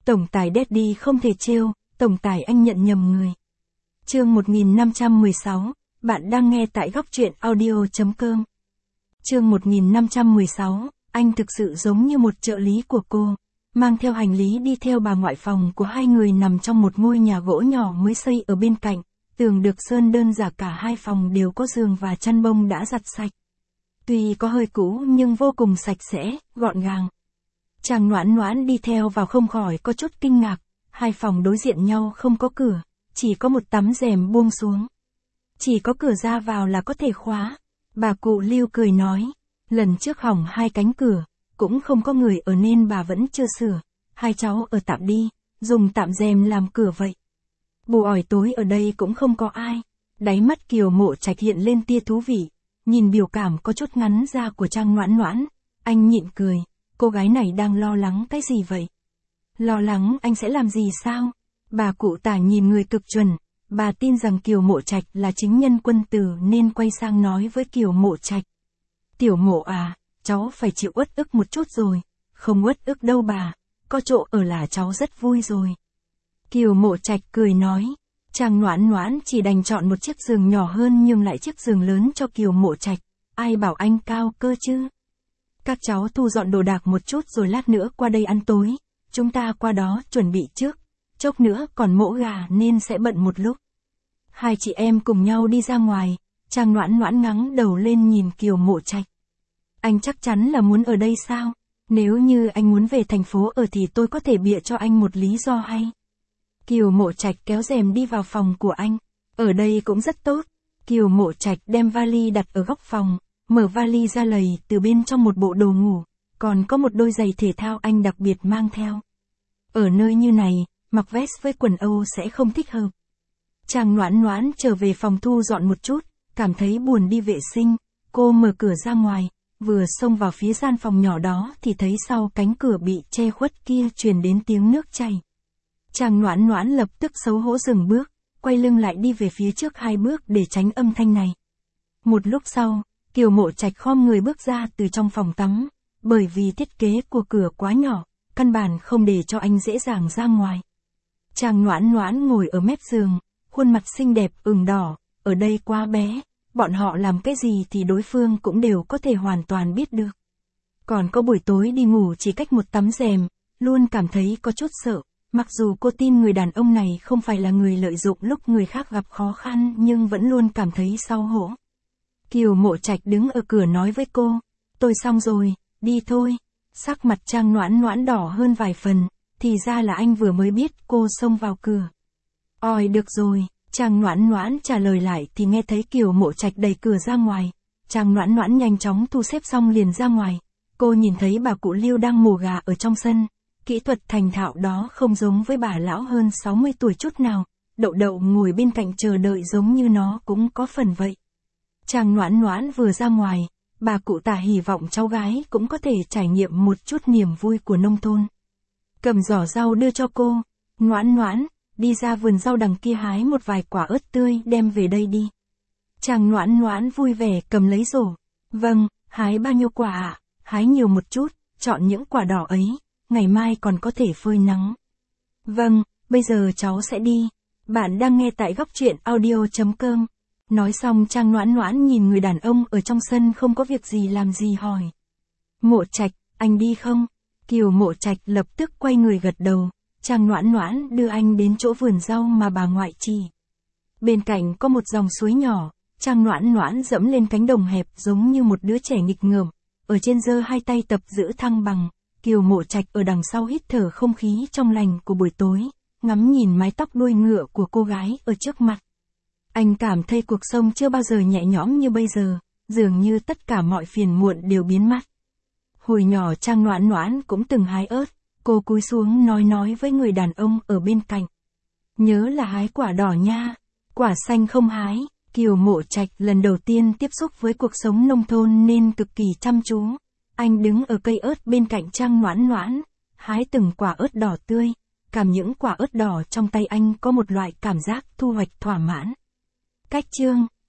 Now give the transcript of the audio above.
Tổng tài Daddy không thể trêu, tổng tài anh nhận nhầm người. Chương 1516, bạn đang nghe tại góc truyện audio.com. Chương 1516, anh thực sự giống như một trợ lý của cô, mang theo hành lý đi theo bà ngoại. Phòng của hai người nằm trong một ngôi nhà gỗ nhỏ mới xây ở bên cạnh, tường được sơn đơn giản, cả hai phòng đều có giường và chăn bông đã giặt sạch. Tuy có hơi cũ nhưng vô cùng sạch sẽ, gọn gàng. Chàng Noãn Noãn đi theo vào không khỏi có chút kinh ngạc, hai phòng đối diện nhau không có cửa, chỉ có một tấm rèm buông xuống. Chỉ có cửa ra vào là có thể khóa. Bà cụ Lưu cười nói, lần trước hỏng hai cánh cửa, cũng không có người ở nên bà vẫn chưa sửa, hai cháu ở tạm đi, dùng tạm rèm làm cửa vậy. Buổi tối ở đây cũng không có ai. Đáy mắt Kiều Mộ Trạch hiện lên tia thú vị, nhìn biểu cảm có chút ngắn ra của Trang Noãn Noãn, anh nhịn cười, cô gái này đang lo lắng cái gì vậy? Lo lắng anh sẽ làm gì sao? Bà cụ Tả nhìn người cực chuẩn, bà tin rằng Kiều Mộ Trạch là chính nhân quân tử nên quay sang nói với Kiều Mộ Trạch. Tiểu Mộ à, cháu phải chịu uất ức một chút rồi. Không uất ức đâu bà, có chỗ ở là cháu rất vui rồi. Kiều Mộ Trạch cười nói, Trang Noãn Noãn chỉ đành chọn một chiếc giường nhỏ hơn nhưng lại chiếc giường lớn cho Kiều Mộ Trạch, ai bảo anh cao cơ chứ. Các cháu thu dọn đồ đạc một chút rồi lát nữa qua đây ăn tối, chúng ta qua đó chuẩn bị trước, chốc nữa còn mổ gà nên sẽ bận một lúc. Hai chị em cùng nhau đi ra ngoài, Trang Noãn Noãn ngẩng đầu lên nhìn Kiều Mộ Trạch. Anh chắc chắn là muốn ở đây sao? Nếu như anh muốn về thành phố ở thì tôi có thể bịa cho anh một lý do hay. Kiều Mộ Trạch kéo rèm đi vào phòng của anh. Ở đây cũng rất tốt. Kiều Mộ Trạch đem vali đặt ở góc phòng, mở vali ra lầy từ bên trong một bộ đồ ngủ, còn có một đôi giày thể thao anh đặc biệt mang theo. Ở nơi như này, mặc vest với quần Âu sẽ không thích hợp. Trang Noãn Noãn trở về phòng thu dọn một chút, cảm thấy buồn đi vệ sinh, cô mở cửa ra ngoài, vừa xông vào phía gian phòng nhỏ đó thì thấy sau cánh cửa bị che khuất kia truyền đến tiếng nước chảy. Trang Noãn Noãn lập tức xấu hổ dừng bước, quay lưng lại đi về phía trước hai bước để tránh âm thanh này. Một lúc sau, Kiều Mộ Trạch khom người bước ra từ trong phòng tắm, bởi vì thiết kế của cửa quá nhỏ, căn bản không để cho anh dễ dàng ra ngoài. Trang Noãn Noãn ngồi ở mép giường, khuôn mặt xinh đẹp ửng đỏ, ở đây quá bé, bọn họ làm cái gì thì đối phương cũng đều có thể hoàn toàn biết được. Còn có buổi tối đi ngủ chỉ cách một tấm rèm, luôn cảm thấy có chút sợ. Mặc dù cô tin người đàn ông này không phải là người lợi dụng lúc người khác gặp khó khăn nhưng vẫn luôn cảm thấy xấu hổ. Kiều Mộ Trạch đứng ở cửa nói với cô, tôi xong rồi, đi thôi. Sắc mặt Trang Noãn Noãn đỏ hơn vài phần, thì ra là anh vừa mới biết cô xông vào cửa. Ôi được rồi, Trang Noãn Noãn trả lời lại thì nghe thấy Kiều Mộ Trạch đẩy cửa ra ngoài. Trang Noãn Noãn nhanh chóng thu xếp xong liền ra ngoài. Cô nhìn thấy bà cụ Liêu đang mổ gà ở trong sân. Kỹ thuật thành thạo đó không giống với bà lão hơn 60 tuổi chút nào, Đậu Đậu ngồi bên cạnh chờ đợi giống như nó cũng có phần vậy. Trang Noãn Noãn vừa ra ngoài, bà cụ Tả hy vọng cháu gái cũng có thể trải nghiệm một chút niềm vui của nông thôn. Cầm giỏ rau đưa cho cô, Noãn Noãn, đi ra vườn rau đằng kia hái một vài quả ớt tươi đem về đây đi. Trang Noãn Noãn vui vẻ cầm lấy rổ, vâng, hái bao nhiêu quả ạ? Hái nhiều một chút, chọn những quả đỏ ấy. Ngày mai còn có thể phơi nắng. Vâng, bây giờ cháu sẽ đi. Bạn đang nghe tại góc truyện audio.com. Nói xong Trang Noãn Noãn nhìn người đàn ông ở trong sân không có việc gì làm gì hỏi. Mộ Trạch, anh đi không? Kiều Mộ Trạch lập tức quay người gật đầu. Trang Noãn Noãn đưa anh đến chỗ vườn rau mà bà ngoại chỉ. Bên cạnh có một dòng suối nhỏ. Trang Noãn Noãn dẫm lên cánh đồng hẹp giống như một đứa trẻ nghịch ngợm. Ở trên giơ hai tay tập giữ thăng bằng. Kiều Mộ Trạch ở đằng sau hít thở không khí trong lành của buổi tối, ngắm nhìn mái tóc đuôi ngựa của cô gái ở trước mặt. Anh cảm thấy cuộc sống chưa bao giờ nhẹ nhõm như bây giờ, dường như tất cả mọi phiền muộn đều biến mất. Hồi nhỏ Trang Noãn Noãn cũng từng hái ớt, cô cúi xuống nói với người đàn ông ở bên cạnh. Nhớ là hái quả đỏ nha, quả xanh không hái. Kiều Mộ Trạch lần đầu tiên tiếp xúc với cuộc sống nông thôn nên cực kỳ chăm chú. Anh đứng ở cây ớt bên cạnh Trang Noãn Noãn, hái từng quả ớt đỏ tươi, cảm những quả ớt đỏ trong tay anh có một loại cảm giác thu hoạch thỏa mãn. Cách chương